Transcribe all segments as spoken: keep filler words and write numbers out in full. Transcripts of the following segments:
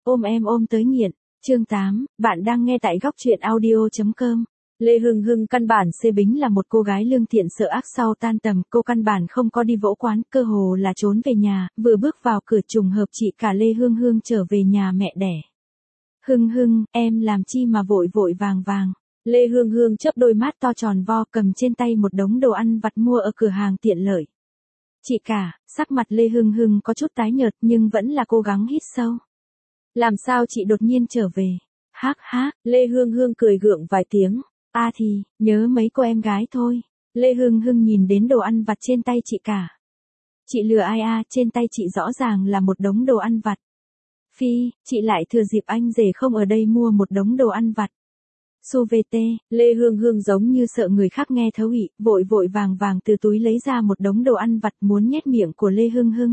Ôm em ôm tới nghiện. Chương tám, bạn đang nghe tại góc truyện audio chấm com. Lê Hưng Hưng căn bản xê Bính là một cô gái lương thiện sợ ác sau tan tầm, cô căn bản không có đi vỗ quán, cơ hồ là trốn về nhà, vừa bước vào cửa trùng hợp chị cả Lê Hưng Hưng trở về nhà mẹ đẻ. Hưng Hưng, em làm chi mà vội vội vàng vàng. Lê Hưng Hưng chớp đôi mắt to tròn vo, cầm trên tay một đống đồ ăn vặt mua ở cửa hàng tiện lợi. Chị cả, sắc mặt Lê Hưng Hưng có chút tái nhợt nhưng vẫn là cố gắng hít sâu. Làm sao chị đột nhiên trở về? Hác hác, Lê Hưng Hưng cười gượng vài tiếng. A à thì, nhớ mấy cô em gái thôi. Lê Hưng Hưng nhìn đến đồ ăn vặt trên tay chị cả. Chị lừa ai a, à, trên tay chị rõ ràng là một đống đồ ăn vặt. Phi, chị lại thừa dịp anh rể không ở đây mua một đống đồ ăn vặt. Su vê tê, Lê Hương Hương giống như sợ người khác nghe thấu ị, vội vội vàng vàng từ túi lấy ra một đống đồ ăn vặt muốn nhét miệng của Lê Hương Hương.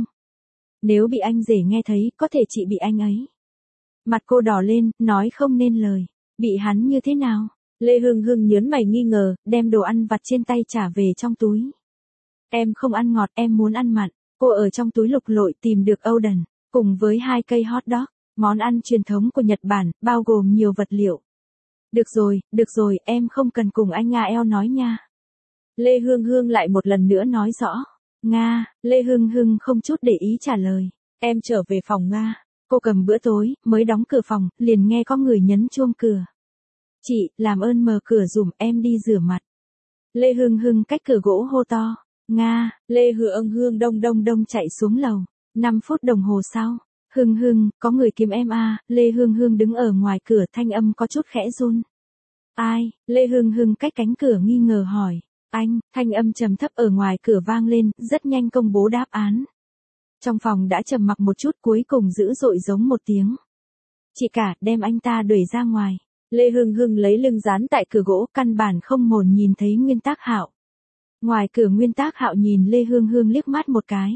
Nếu bị anh rể nghe thấy, có thể chị bị anh ấy. Mặt cô đỏ lên, nói không nên lời. Bị hắn như thế nào? Lê Hương Hương nhớn mày nghi ngờ, đem đồ ăn vặt trên tay trả về trong túi. Em không ăn ngọt, em muốn ăn mặn. Cô ở trong túi lục lội tìm được Oden, cùng với hai cây hot dog, món ăn truyền thống của Nhật Bản, bao gồm nhiều vật liệu. Được rồi, được rồi, em không cần cùng anh Nga eo nói nha. Lê Hương Hương lại một lần nữa nói rõ. Nga, Lê Hương Hương không chút để ý trả lời. Em trở về phòng Nga. Cô cầm bữa tối, mới đóng cửa phòng, liền nghe có người nhấn chuông cửa. Chị, làm ơn mở cửa dùm em đi rửa mặt. Lê Hương Hương cách cửa gỗ hô to. Nga, Lê Hương Hương đông đông đông chạy xuống lầu. năm phút đồng hồ sau. Hương Hương, có người kiếm em à, Lê Hương Hương đứng ở ngoài cửa, thanh âm có chút khẽ run. Ai? Lê Hương Hương cách cánh cửa nghi ngờ hỏi. Anh, thanh âm trầm thấp ở ngoài cửa vang lên, rất nhanh công bố đáp án. Trong phòng đã trầm mặc một chút, cuối cùng dữ dội giống một tiếng. Chị cả, đem anh ta đuổi ra ngoài. Lê Hương Hương lấy lưng dán tại cửa gỗ, căn bản không hồn nhìn thấy Nguyên Tác Hạo. Ngoài cửa Nguyên Tác Hạo nhìn Lê Hương Hương liếc mắt một cái.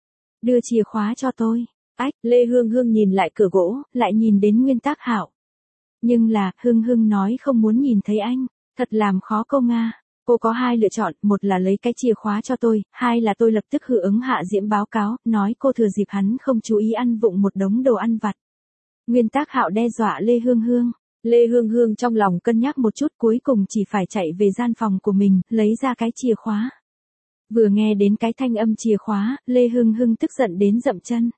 Đưa chìa khóa cho tôi. Ách, Lê Hương Hương nhìn lại cửa gỗ, lại nhìn đến Nguyên Tác Hạo. Nhưng là, Hương Hương nói không muốn nhìn thấy anh, thật làm khó cô Nga. Cô có hai lựa chọn, một là lấy cái chìa khóa cho tôi, hai là tôi lập tức hưởng ứng Hạ Diễm báo cáo, nói cô thừa dịp hắn không chú ý ăn vụng một đống đồ ăn vặt. Nguyên Tác Hạo đe dọa Lê Hương Hương. Lê Hương Hương trong lòng cân nhắc một chút, cuối cùng chỉ phải chạy về gian phòng của mình, lấy ra cái chìa khóa. Vừa nghe đến cái thanh âm chìa khóa, Lê Hương Hương tức giận đến dậm chân.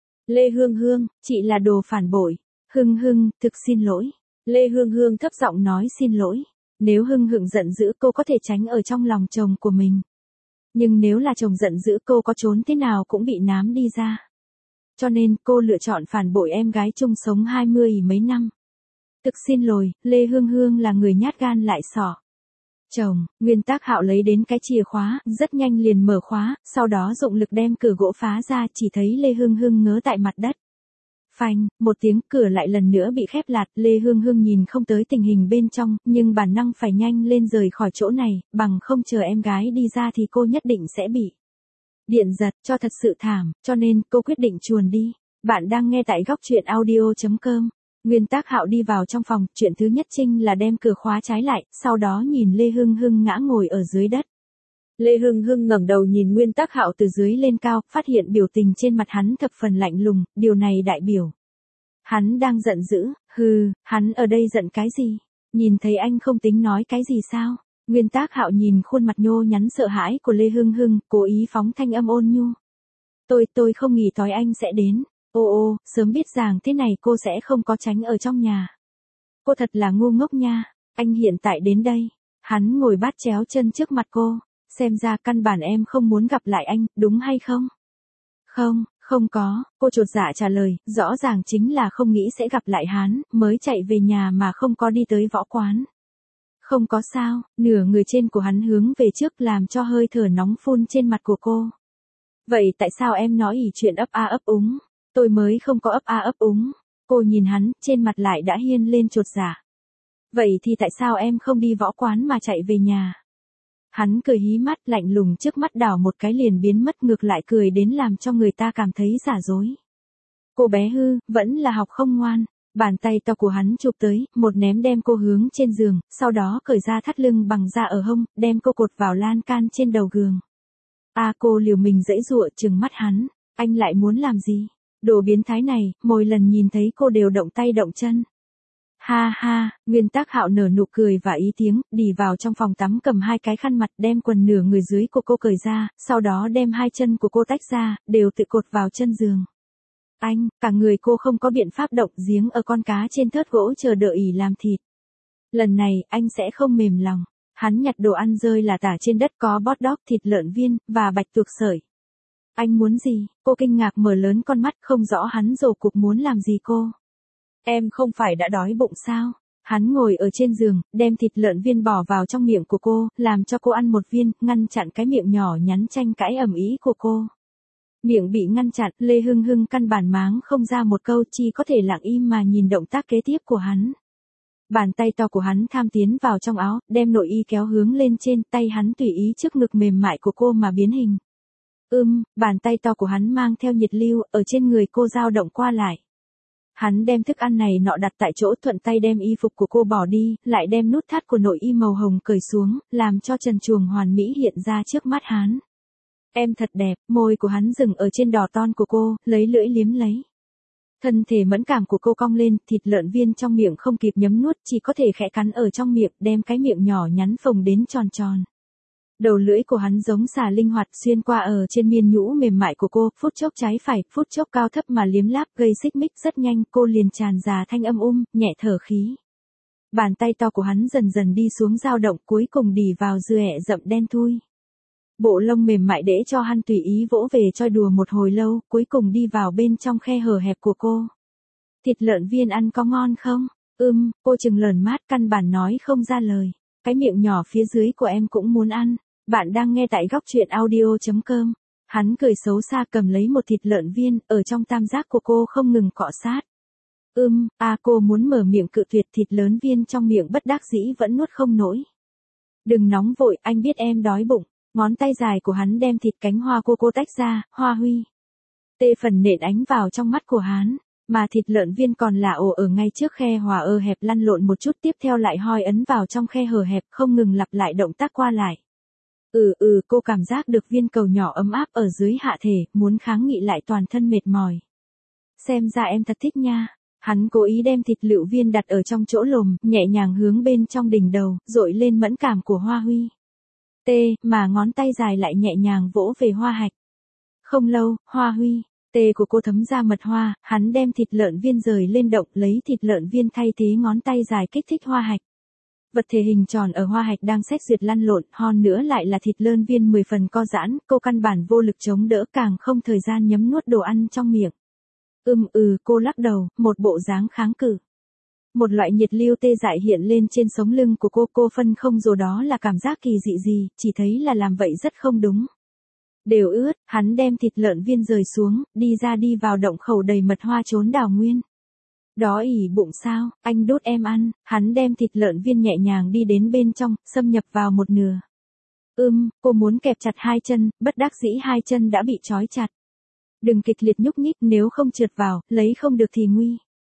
Lê Hương Hương, chị là đồ phản bội. Hưng Hưng, thực xin lỗi. Lê Hương Hương thấp giọng nói xin lỗi. Nếu Hưng Hưng giận dữ cô có thể tránh ở trong lòng chồng của mình. Nhưng nếu là chồng giận dữ cô có trốn thế nào cũng bị nám đi ra. Cho nên cô lựa chọn phản bội em gái chung sống hai mươi mấy năm. Thực xin lỗi, Lê Hương Hương là người nhát gan lại sỏ. Chồng, Nguyên Tác Hạo lấy đến cái chìa khóa, rất nhanh liền mở khóa, sau đó dụng lực đem cửa gỗ phá ra, chỉ thấy Lê Hương Hương ngớ tại mặt đất. Phanh, một tiếng, cửa lại lần nữa bị khép lạt, Lê Hương Hương nhìn không tới tình hình bên trong, nhưng bản năng phải nhanh lên rời khỏi chỗ này, bằng không chờ em gái đi ra thì cô nhất định sẽ bị điện giật, cho thật sự thảm, cho nên cô quyết định chuồn đi. Bạn đang nghe tại góc truyện audio chấm com. Nguyên Tác Hạo đi vào trong phòng, chuyện thứ nhất Trinh là đem cửa khóa trái lại, sau đó nhìn Lê Hưng Hưng ngã ngồi ở dưới đất. Lê Hưng Hưng ngẩng đầu nhìn Nguyên Tác Hạo từ dưới lên cao, phát hiện biểu tình trên mặt hắn thập phần lạnh lùng, điều này đại biểu hắn đang giận dữ. Hừ, hắn ở đây giận cái gì? Nhìn thấy anh không tính nói cái gì sao? Nguyên Tác Hạo nhìn khuôn mặt nhô nhắn sợ hãi của Lê Hưng Hưng, cố ý phóng thanh âm ôn nhu. Tôi, tôi không nghĩ tới anh sẽ đến. Ô ô, sớm biết rằng thế này cô sẽ không có tránh ở trong nhà. Cô thật là ngu ngốc nha, anh hiện tại đến đây. Hắn ngồi bát chéo chân trước mặt cô, xem ra căn bản em không muốn gặp lại anh, đúng hay không? Không, không có, cô chột dạ trả lời, rõ ràng chính là không nghĩ sẽ gặp lại hắn, mới chạy về nhà mà không có đi tới võ quán. Không có sao, nửa người trên của hắn hướng về trước làm cho hơi thở nóng phun trên mặt của cô. Vậy tại sao em nói ỉ chuyện ấp a ấp úng? Tôi mới không có ấp a ấp úng. Cô nhìn hắn, trên mặt lại đã hiên lên chột dạ. Vậy thì tại sao em không đi võ quán mà chạy về nhà? Hắn cười hí mắt, lạnh lùng trước mắt đảo một cái liền biến mất, ngược lại cười đến làm cho người ta cảm thấy giả dối. Cô bé hư, vẫn là học không ngoan. Bàn tay to của hắn chụp tới, một ném đem cô hướng trên giường, sau đó cởi ra thắt lưng bằng da ở hông, đem cô cột vào lan can trên đầu giường. A à, cô liều mình giãy giụa trừng mắt hắn. Anh lại muốn làm gì? Đồ biến thái này, mỗi lần nhìn thấy cô đều động tay động chân. Ha ha, Nguyên Tắc Hạo nở nụ cười và ý tiếng, đi vào trong phòng tắm cầm hai cái khăn mặt đem quần nửa người dưới của cô cởi ra, sau đó đem hai chân của cô tách ra, đều tự cột vào chân giường. Anh, cả người cô không có biện pháp động, giếng ở con cá trên thớt gỗ chờ đợi ỉ làm thịt. Lần này, anh sẽ không mềm lòng. Hắn nhặt đồ ăn rơi là tả trên đất, có bót đóc, thịt lợn viên, và bạch tuộc sợi. Anh muốn gì? Cô kinh ngạc mở lớn con mắt, không rõ hắn rồ cục muốn làm gì cô. Em không phải đã đói bụng sao? Hắn ngồi ở trên giường, đem thịt lợn viên bỏ vào trong miệng của cô, làm cho cô ăn một viên, ngăn chặn cái miệng nhỏ nhắn tranh cãi ầm ĩ của cô. Miệng bị ngăn chặn, Lê Hưng Hưng căn bản máng không ra một câu, chỉ có thể lặng im mà nhìn động tác kế tiếp của hắn. Bàn tay to của hắn tham tiến vào trong áo, đem nội y kéo hướng lên trên, tay hắn tùy ý trước ngực mềm mại của cô mà biến hình. Ưm, bàn tay to của hắn mang theo nhiệt lưu, ở trên người cô dao động qua lại. Hắn đem thức ăn này nọ đặt tại chỗ, thuận tay đem y phục của cô bỏ đi, lại đem nút thắt của nội y màu hồng cởi xuống, làm cho trần truồng hoàn mỹ hiện ra trước mắt hắn. Em thật đẹp, môi của hắn dừng ở trên đỏ ton của cô, lấy lưỡi liếm lấy. Thân thể mẫn cảm của cô cong lên, thịt lợn viên trong miệng không kịp nhấm nuốt, chỉ có thể khẽ cắn ở trong miệng, đem cái miệng nhỏ nhắn phồng đến tròn tròn. Đầu lưỡi của hắn giống xà linh hoạt xuyên qua ở trên miên nhũ mềm mại của cô, phút chốc trái phải, phút chốc cao thấp mà liếm láp, gây xích mích rất nhanh, cô liền tràn ra thanh âm um, nhẹ thở khí. Bàn tay to của hắn dần dần đi xuống dao động, cuối cùng đì vào dưa ẹ rậm đen thui. Bộ lông mềm mại để cho hắn tùy ý vỗ về choi đùa một hồi lâu, cuối cùng đi vào bên trong khe hở hẹp của cô. Thịt lợn viên ăn có ngon không? Ưm, cô trừng lởn mắt căn bản nói không ra lời. Cái miệng nhỏ phía dưới của em cũng muốn ăn. Bạn đang nghe tại góc truyện audio chấm com. Hắn cười xấu xa cầm lấy một thịt lợn viên, ở trong tam giác của cô không ngừng cọ sát. Ưm, à cô muốn mở miệng cự tuyệt, thịt lớn viên trong miệng bất đắc dĩ vẫn nuốt không nổi. Đừng nóng vội, anh biết em đói bụng. Ngón tay dài của hắn đem thịt cánh hoa cô cô tách ra, hoa huy. Tê phần nện ánh vào trong mắt của hắn, mà thịt lợn viên còn là ổ ở ngay trước khe hòa ơ hẹp lăn lộn một chút, tiếp theo lại hoi ấn vào trong khe hở hẹp, không ngừng lặp lại động tác qua lại. Ừ ừ, cô cảm giác được viên cầu nhỏ ấm áp ở dưới hạ thể, muốn kháng nghị lại toàn thân mệt mỏi. Xem ra em thật thích nha. Hắn cố ý đem thịt lựu viên đặt ở trong chỗ lồm, nhẹ nhàng hướng bên trong đỉnh đầu, dội lên mẫn cảm của Hoa Huy. Tê, mà ngón tay dài lại nhẹ nhàng vỗ về hoa hạch. Không lâu, Hoa Huy, tê của cô thấm ra mật hoa, hắn đem thịt lợn viên rời lên động, lấy thịt lợn viên thay thế ngón tay dài kích thích hoa hạch. Vật thể hình tròn ở hoa hạch đang xét duyệt lăn lộn, hòn nữa lại là thịt lợn viên mười phần co giãn, cô căn bản vô lực chống đỡ, càng không thời gian nhấm nuốt đồ ăn trong miệng. Ừm ừ, cô lắc đầu, một bộ dáng kháng cự. Một loại nhiệt lưu tê dại hiện lên trên sống lưng của cô, cô phân không rồi đó là cảm giác kỳ dị gì, chỉ thấy là làm vậy rất không đúng. Đều ướt, hắn đem thịt lợn viên rời xuống, đi ra đi vào động khẩu đầy mật hoa trốn đào nguyên. Đó ỉ bụng sao, anh đút em ăn, hắn đem thịt lợn viên nhẹ nhàng đi đến bên trong, xâm nhập vào một nửa. Ưm, cô muốn kẹp chặt hai chân, bất đắc dĩ hai chân đã bị trói chặt. Đừng kịch liệt nhúc nhích, nếu không trượt vào, lấy không được thì nguy.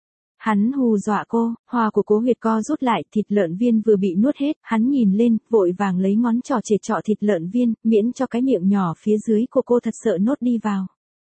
Hắn hù dọa cô, hoa của cố huyệt co rút lại, thịt lợn viên vừa bị nuốt hết, hắn nhìn lên, vội vàng lấy ngón trỏ chề trọ thịt lợn viên, miễn cho cái miệng nhỏ phía dưới của cô thật sợ nốt đi vào.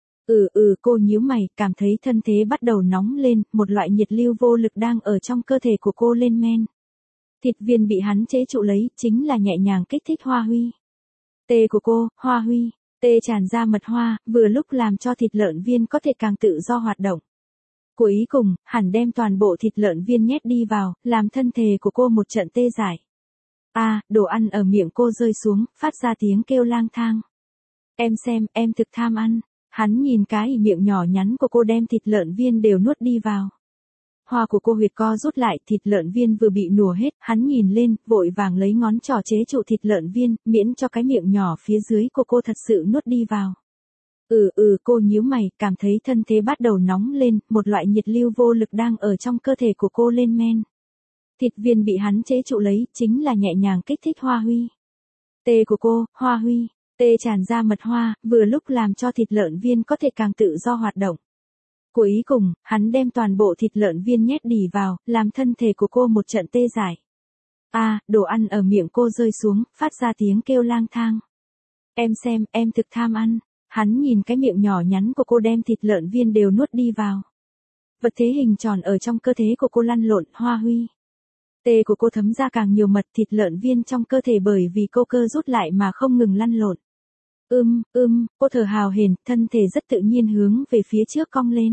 Ừ ừ, cô nhíu mày, cảm thấy thân thế bắt đầu nóng lên, một loại nhiệt lưu vô lực đang ở trong cơ thể của cô lên men. Thịt viên bị hắn chế trụ lấy, chính là nhẹ nhàng kích thích Hoa Huy. Tê của cô, Hoa Huy, tê tràn ra mật hoa, vừa lúc làm cho thịt lợn viên có thể càng tự do hoạt động. Cuối cùng, hẳn đem toàn bộ thịt lợn viên nhét đi vào, làm thân thể của cô một trận tê dại. À, đồ ăn ở miệng cô rơi xuống, phát ra tiếng kêu lang thang. Em xem, em thực tham ăn. Hắn nhìn cái miệng nhỏ nhắn của cô đem thịt lợn viên đều nuốt đi vào. Hoa của cô huyệt co rút lại, thịt lợn viên vừa bị nùa hết, hắn nhìn lên, vội vàng lấy ngón trỏ chế trụ thịt lợn viên, miễn cho cái miệng nhỏ phía dưới của cô thật sự nuốt đi vào. Ừ ừ, cô nhíu mày, cảm thấy thân thế bắt đầu nóng lên, một loại nhiệt lưu vô lực đang ở trong cơ thể của cô lên men. Thịt viên bị hắn chế trụ lấy, chính là nhẹ nhàng kích thích Hoa Huy. Tê của cô, Hoa Huy, tê tràn ra mật hoa, vừa lúc làm cho thịt lợn viên có thể càng tự do hoạt động. Cuối cùng, hắn đem toàn bộ thịt lợn viên nhét đỉ vào, làm thân thể của cô một trận tê dại. À, đồ ăn ở miệng cô rơi xuống, phát ra tiếng kêu lang thang. Em xem, em thực tham ăn. Hắn nhìn cái miệng nhỏ nhắn của cô đem thịt lợn viên đều nuốt đi vào. Vật thế hình tròn ở trong cơ thể của cô lăn lộn, Hoa Huy. Tê của cô thấm ra càng nhiều mật, thịt lợn viên trong cơ thể bởi vì cô cơ rút lại mà không ngừng lăn lộn. Ưm, ưm, cô thở hào hển, thân thể rất tự nhiên hướng về phía trước cong lên.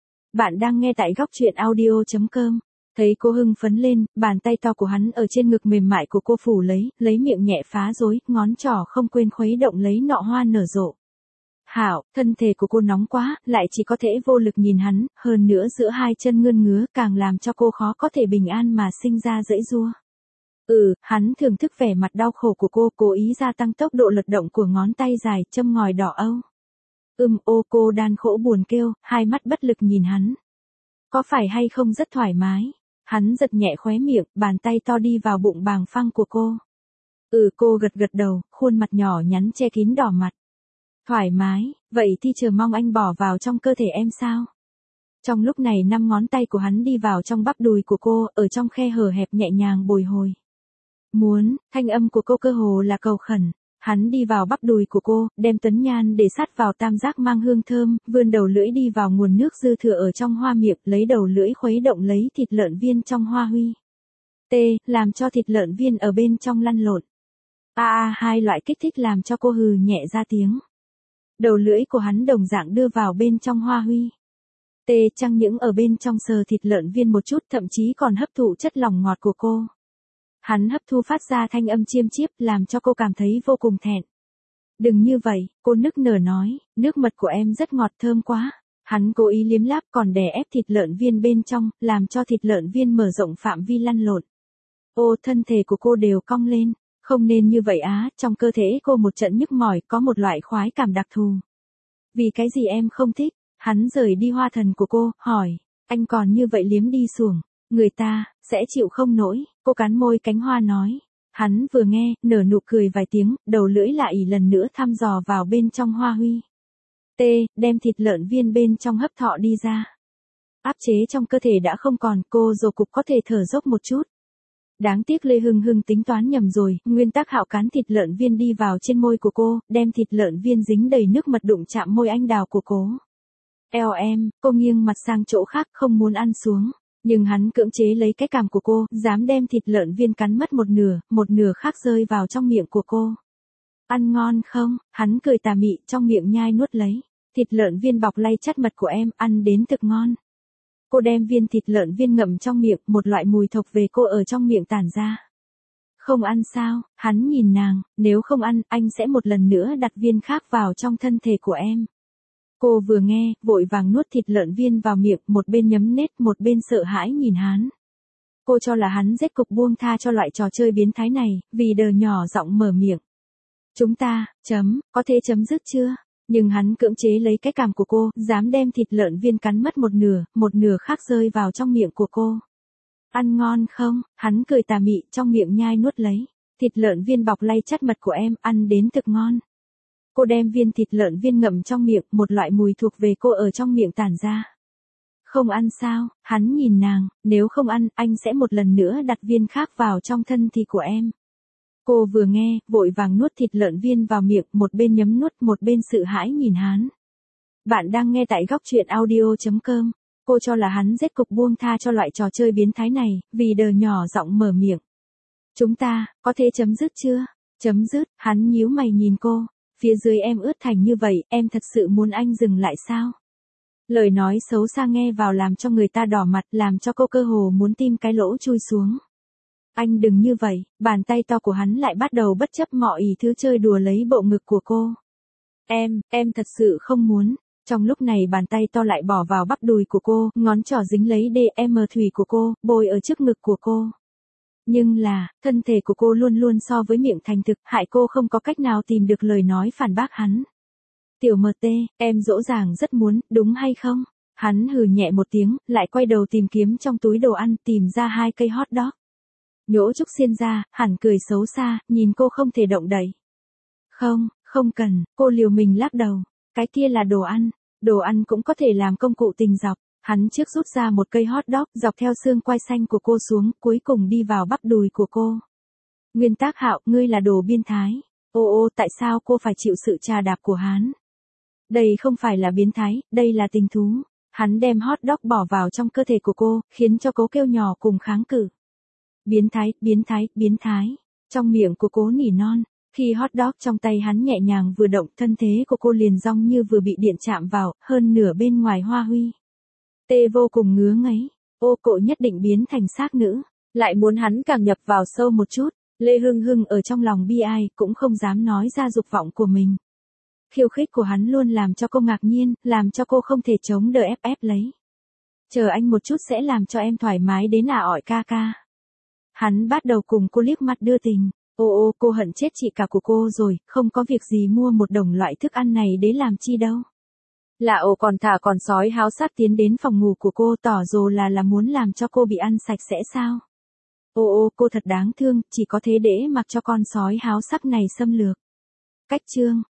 Bạn đang nghe tại góc truyện audio chấm com. Thấy cô hưng phấn lên, bàn tay to của hắn ở trên ngực mềm mại của cô phủ lấy, lấy miệng nhẹ phá rối, ngón trỏ không quên khuấy động lấy nọ hoa nở rộ. Hảo, thân thể của cô nóng quá, lại chỉ có thể vô lực nhìn hắn, hơn nữa giữa hai chân ngươn ngứa càng làm cho cô khó có thể bình an mà sinh ra dãy giụa. Ừ, hắn thưởng thức vẻ mặt đau khổ của cô, cố ý gia tăng tốc độ lật động của ngón tay dài, châm ngòi đỏ âu. Ừm, ô cô đan khổ buồn kêu, hai mắt bất lực nhìn hắn. Có phải hay không rất thoải mái? Hắn giật nhẹ khóe miệng, bàn tay to đi vào bụng bàng phăng của cô. Ừ, cô gật gật đầu, khuôn mặt nhỏ nhắn che kín đỏ mặt. Thoải mái, vậy thì chờ mong anh bỏ vào trong cơ thể em sao? Trong lúc này năm ngón tay của hắn đi vào trong bắp đùi của cô, ở trong khe hở hẹp nhẹ nhàng bồi hồi. Muốn, thanh âm của cô cơ hồ là cầu khẩn. Hắn đi vào bắp đùi của cô, đem tấn nhan để sát vào tam giác mang hương thơm, vươn đầu lưỡi đi vào nguồn nước dư thừa ở trong hoa miệng, lấy đầu lưỡi khuấy động lấy thịt lợn viên trong Hoa Huy. T, làm cho thịt lợn viên ở bên trong lăn lộn. A a, hai loại kích thích làm cho cô hừ nhẹ ra tiếng. Đầu lưỡi của hắn đồng dạng đưa vào bên trong Hoa Huy. T, chẳng những ở bên trong sờ thịt lợn viên một chút, thậm chí còn hấp thụ chất lỏng ngọt của cô. Hắn hấp thu phát ra thanh âm chiêm chiếp làm cho cô cảm thấy vô cùng thẹn. Đừng như vậy, cô nức nở nói, nước mật của em rất ngọt thơm quá. Hắn cố ý liếm láp còn đè ép thịt lợn viên bên trong, làm cho thịt lợn viên mở rộng phạm vi lăn lộn. Ô, thân thể của cô đều cong lên, không nên như vậy á, trong cơ thể cô một trận nhức mỏi, có một loại khoái cảm đặc thù. Vì cái gì em không thích? Hắn rời đi hoa thần của cô, hỏi, anh còn như vậy liếm đi xuồng. Người ta, sẽ chịu không nổi, cô cắn môi cánh hoa nói. Hắn vừa nghe, nở nụ cười vài tiếng, đầu lưỡi lại lần nữa thăm dò vào bên trong Hoa Huy. T, đem thịt lợn viên bên trong hấp thọ đi ra. Áp chế trong cơ thể đã không còn, cô rồ cục có thể thở dốc một chút. Đáng tiếc Lê Hưng Hưng tính toán nhầm rồi, nguyên tắc Hạo cán thịt lợn viên đi vào trên môi của cô, đem thịt lợn viên dính đầy nước mật đụng chạm môi anh đào của cô. Eo em, cô nghiêng mặt sang chỗ khác không muốn ăn xuống. Nhưng hắn cưỡng chế lấy cái cằm của cô, dám đem thịt lợn viên cắn mất một nửa, một nửa khác rơi vào trong miệng của cô. Ăn ngon không? Hắn cười tà mị trong miệng nhai nuốt lấy. Thịt lợn viên bọc lay chắt mật của em, ăn đến thực ngon. Cô đem viên thịt lợn viên ngậm trong miệng, một loại mùi thộc về cô ở trong miệng tản ra. Không ăn sao? Hắn nhìn nàng, nếu không ăn, anh sẽ một lần nữa đặt viên khác vào trong thân thể của em. Cô vừa nghe, vội vàng nuốt thịt lợn viên vào miệng, một bên nhấm nết, một bên sợ hãi nhìn hắn. Cô cho là hắn rét cục buông tha cho loại trò chơi biến thái này, vì đờ nhỏ giọng mở miệng. Chúng ta, chấm, có thể chấm dứt chưa? Nhưng hắn cưỡng chế lấy cái cằm của cô, dám đem thịt lợn viên cắn mất một nửa, một nửa khác rơi vào trong miệng của cô. Ăn ngon không? Hắn cười tà mị trong miệng nhai nuốt lấy. Thịt lợn viên bọc lay chắt mật của em, ăn đến thực ngon. Cô đem viên thịt lợn viên ngậm trong miệng, một loại mùi thuộc về cô ở trong miệng tản ra. Không ăn sao? Hắn nhìn nàng, nếu không ăn, anh sẽ một lần nữa đặt viên khác vào trong thân thì của em. Cô vừa nghe, vội vàng nuốt thịt lợn viên vào miệng, một bên nhấm nuốt, một bên sợ hãi nhìn hắn. Bạn đang nghe tại góc truyện audio chấm com. Cô cho là hắn rét cục buông tha cho loại trò chơi biến thái này, vì đờ nhỏ giọng mở miệng. Chúng ta, có thể chấm dứt chưa? Chấm dứt, hắn nhíu mày nhìn cô. Phía dưới em ướt thành như vậy, em thật sự muốn anh dừng lại sao? Lời nói xấu xa nghe vào làm cho người ta đỏ mặt, làm cho cô cơ hồ muốn tim cái lỗ chui xuống. Anh đừng như vậy, bàn tay to của hắn lại bắt đầu bất chấp mọi thứ chơi đùa lấy bộ ngực của cô. Em, em thật sự không muốn. Trong lúc này bàn tay to lại bỏ vào bắp đùi của cô, ngón trỏ dính lấy đê em thủy của cô, bôi ở trước ngực của cô. Nhưng là, thân thể của cô luôn luôn so với miệng thành thực, hại cô không có cách nào tìm được lời nói phản bác hắn. Tiểu em tê, em rõ ràng rất muốn, đúng hay không? Hắn hừ nhẹ một tiếng, lại quay đầu tìm kiếm trong túi đồ ăn, tìm ra hai cây hot dog. Nhỗ Trúc xiên ra, hẳn cười xấu xa, nhìn cô không thể động đậy. Không, không cần, cô liều mình lắc đầu. Cái kia là đồ ăn, đồ ăn cũng có thể làm công cụ tình dọc. Hắn trước rút ra một cây hot dog dọc theo xương quai xanh của cô xuống, cuối cùng đi vào bắp đùi của cô. Nguyên Tác Hạo, ngươi là đồ biên thái. Ô ô, tại sao cô phải chịu sự trà đạp của hắn? Đây không phải là biến thái, đây là tình thú. Hắn đem hot dog bỏ vào trong cơ thể của cô, khiến cho cô kêu nhỏ cùng kháng cự. Biến thái, biến thái, biến thái. Trong miệng của cô nỉ non. Khi hot dog trong tay hắn nhẹ nhàng vừa động, thân thế của cô liền rong như vừa bị điện chạm vào, hơn nửa bên ngoài hoa huy. Tê vô cùng ngứa ngáy. Ô cộ nhất định biến thành xác nữ. Lại muốn hắn càng nhập vào sâu một chút. Lê Hưng Hưng ở trong lòng bi ai, cũng không dám nói ra dục vọng của mình. Khiêu khích của hắn luôn làm cho cô ngạc nhiên, làm cho cô không thể chống đỡ ép ép lấy. Chờ anh một chút sẽ làm cho em thoải mái đến ả ỏi ca ca. Hắn bắt đầu cùng cô liếc mắt đưa tình. Ô ô cô hận chết chị cả của cô rồi, không có việc gì mua một đồng loại thức ăn này để làm chi đâu. Là ồ còn thả còn sói háo sắc tiến đến phòng ngủ của cô tỏ rồ là là muốn làm cho cô bị ăn sạch sẽ sao. Ô ô cô thật đáng thương, chỉ có thế để mặc cho con sói háo sắc này xâm lược. Cách chương